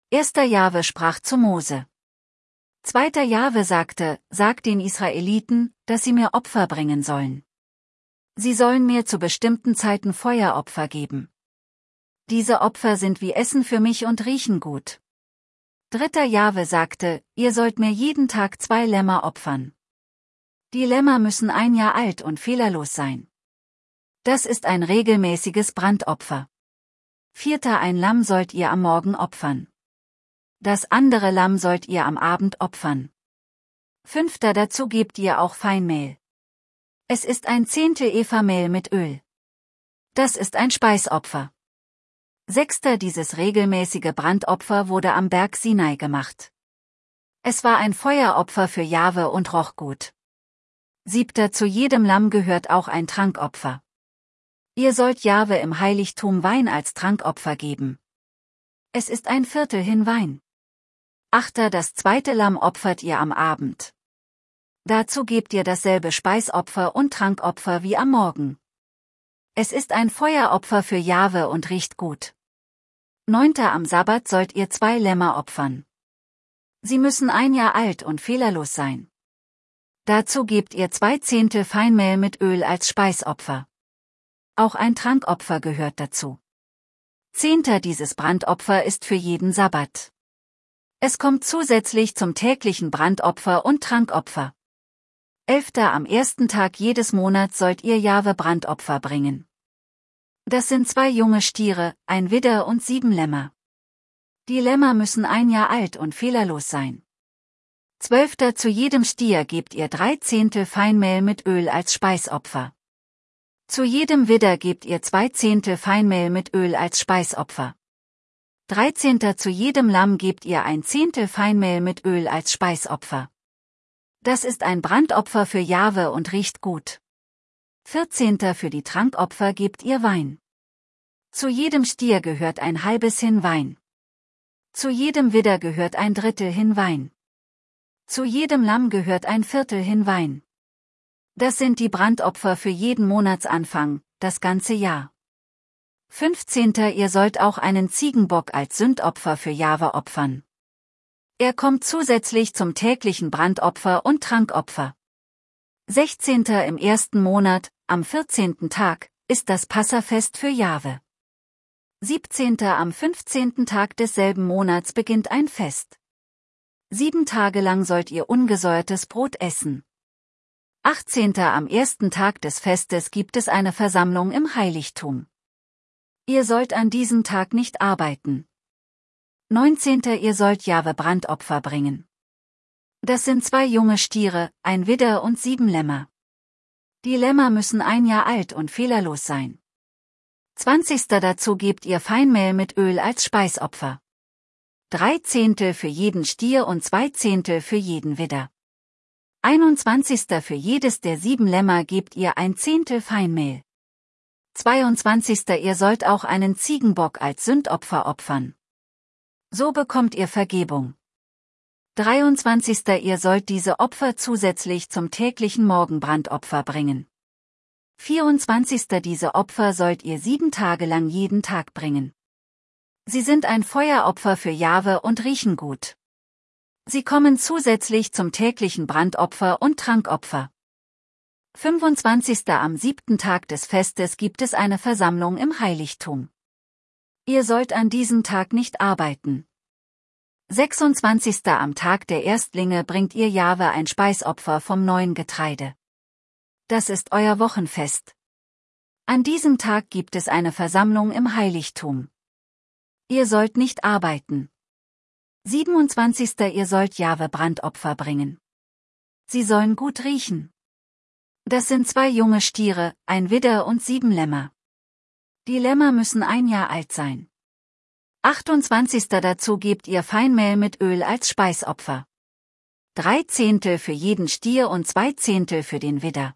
1. Jahwe sprach zu Mose. 2. Jahwe sagte, sag den Israeliten, dass sie mir Opfer bringen sollen. Sie sollen mir zu bestimmten Zeiten Feueropfer geben. Diese Opfer sind wie Essen für mich und riechen gut. 3. Jahwe sagte, ihr sollt mir jeden Tag 2 Lämmer opfern. Die Lämmer müssen 1 Jahr alt und fehlerlos sein. Das ist ein regelmäßiges Brandopfer. 4. Ein Lamm sollt ihr am Morgen opfern. Das andere Lamm sollt ihr am Abend opfern. 5. Dazu gebt ihr auch Feinmehl. Es ist ein 10. Efa Mehl mit Öl. Das ist ein Speisopfer. 6. Dieses regelmäßige Brandopfer wurde am Berg Sinai gemacht. Es war ein Feueropfer für Jahwe und roch gut. 7. Zu jedem Lamm gehört auch ein Trankopfer. Ihr sollt Jahwe im Heiligtum Wein als Trankopfer geben. Es ist ein Viertel hin Wein. 8. Das 2. Lamm opfert ihr am Abend. Dazu gebt ihr dasselbe Speisopfer und Trankopfer wie am Morgen. Es ist ein Feueropfer für Jahwe und riecht gut. 9. Am Sabbat sollt ihr 2 Lämmer opfern. Sie müssen 1 Jahr alt und fehlerlos sein. Dazu gebt ihr 2 Zehntel Feinmehl mit Öl als Speisopfer. Auch ein Trankopfer gehört dazu. 10. Dieses Brandopfer ist für jeden Sabbat. Es kommt zusätzlich zum täglichen Brandopfer und Trankopfer. 11. Am 1. Tag jedes Monats sollt ihr Jahwe Brandopfer bringen. Das sind 2 junge Stiere, ein Widder und 7 Lämmer. Die Lämmer müssen 1 Jahr alt und fehlerlos sein. 12. Zu jedem Stier gebt ihr 3 Zehntel Feinmehl mit Öl als Speisopfer. Zu jedem Widder gebt ihr 2 Zehntel Feinmehl mit Öl als Speisopfer. 13. Zu jedem Lamm gebt ihr 1 Zehntel Feinmehl mit Öl als Speisopfer. Das ist ein Brandopfer für Jahwe und riecht gut. 14. Für die Trankopfer gebt ihr Wein. Zu jedem Stier gehört ein halbes Hin Wein. Zu jedem Widder gehört ein Drittel Hin Wein. Zu jedem Lamm gehört ein Viertel Hin Wein. Das sind die Brandopfer für jeden Monatsanfang, das ganze Jahr. 15. Ihr sollt auch einen Ziegenbock als Sündopfer für Jahwe opfern. Er kommt zusätzlich zum täglichen Brandopfer und Trankopfer. 16. Im 1. Monat, am 14. Tag, ist das Passafest für Jahwe. 17. Am 15. Tag desselben Monats beginnt ein Fest. 7 Tage lang sollt ihr ungesäuertes Brot essen. 18. Am 1. Tag des Festes gibt es eine Versammlung im Heiligtum. Ihr sollt an diesem Tag nicht arbeiten. 19. Ihr sollt Jahwe Brandopfer bringen. Das sind 2 junge Stiere, ein Widder und 7 Lämmer. Die Lämmer müssen 1 Jahr alt und fehlerlos sein. 20. Dazu gebt ihr Feinmehl mit Öl als Speisopfer. 3 Zehntel für jeden Stier und 2 Zehntel für jeden Widder. 21. Für jedes der 7 Lämmer gebt ihr 1 Zehntel Feinmehl. 22. Ihr sollt auch einen Ziegenbock als Sündopfer opfern. So bekommt ihr Vergebung. 23. Ihr sollt diese Opfer zusätzlich zum täglichen Morgenbrandopfer bringen. 24. Diese Opfer sollt ihr 7 Tage lang jeden Tag bringen. Sie sind ein Feueropfer für Jahwe und riechen gut. Sie kommen zusätzlich zum täglichen Brandopfer und Trankopfer. 25. Am 7. Tag des Festes gibt es eine Versammlung im Heiligtum. Ihr sollt an diesem Tag nicht arbeiten. 26. Am Tag der Erstlinge bringt ihr Jahwe ein Speisopfer vom neuen Getreide. Das ist euer Wochenfest. An diesem Tag gibt es eine Versammlung im Heiligtum. Ihr sollt nicht arbeiten. 27. Ihr sollt Jahwe Brandopfer bringen. Sie sollen gut riechen. Das sind 2 junge Stiere, ein Widder und 7 Lämmer. Die Lämmer müssen 1 Jahr alt sein. 28. Dazu gebt ihr Feinmehl mit Öl als Speisopfer. 3 Zehntel für jeden Stier und 2 Zehntel für den Widder.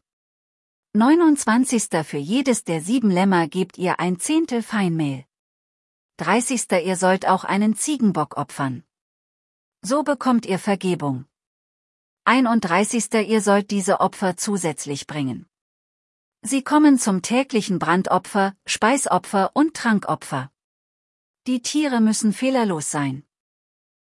29. Für jedes der 7 Lämmer gebt ihr 1 Zehntel Feinmehl. 30. Ihr sollt auch einen Ziegenbock opfern. So bekommt ihr Vergebung. 31. Ihr sollt diese Opfer zusätzlich bringen. Sie kommen zum täglichen Brandopfer, Speisopfer und Trankopfer. Die Tiere müssen fehlerlos sein.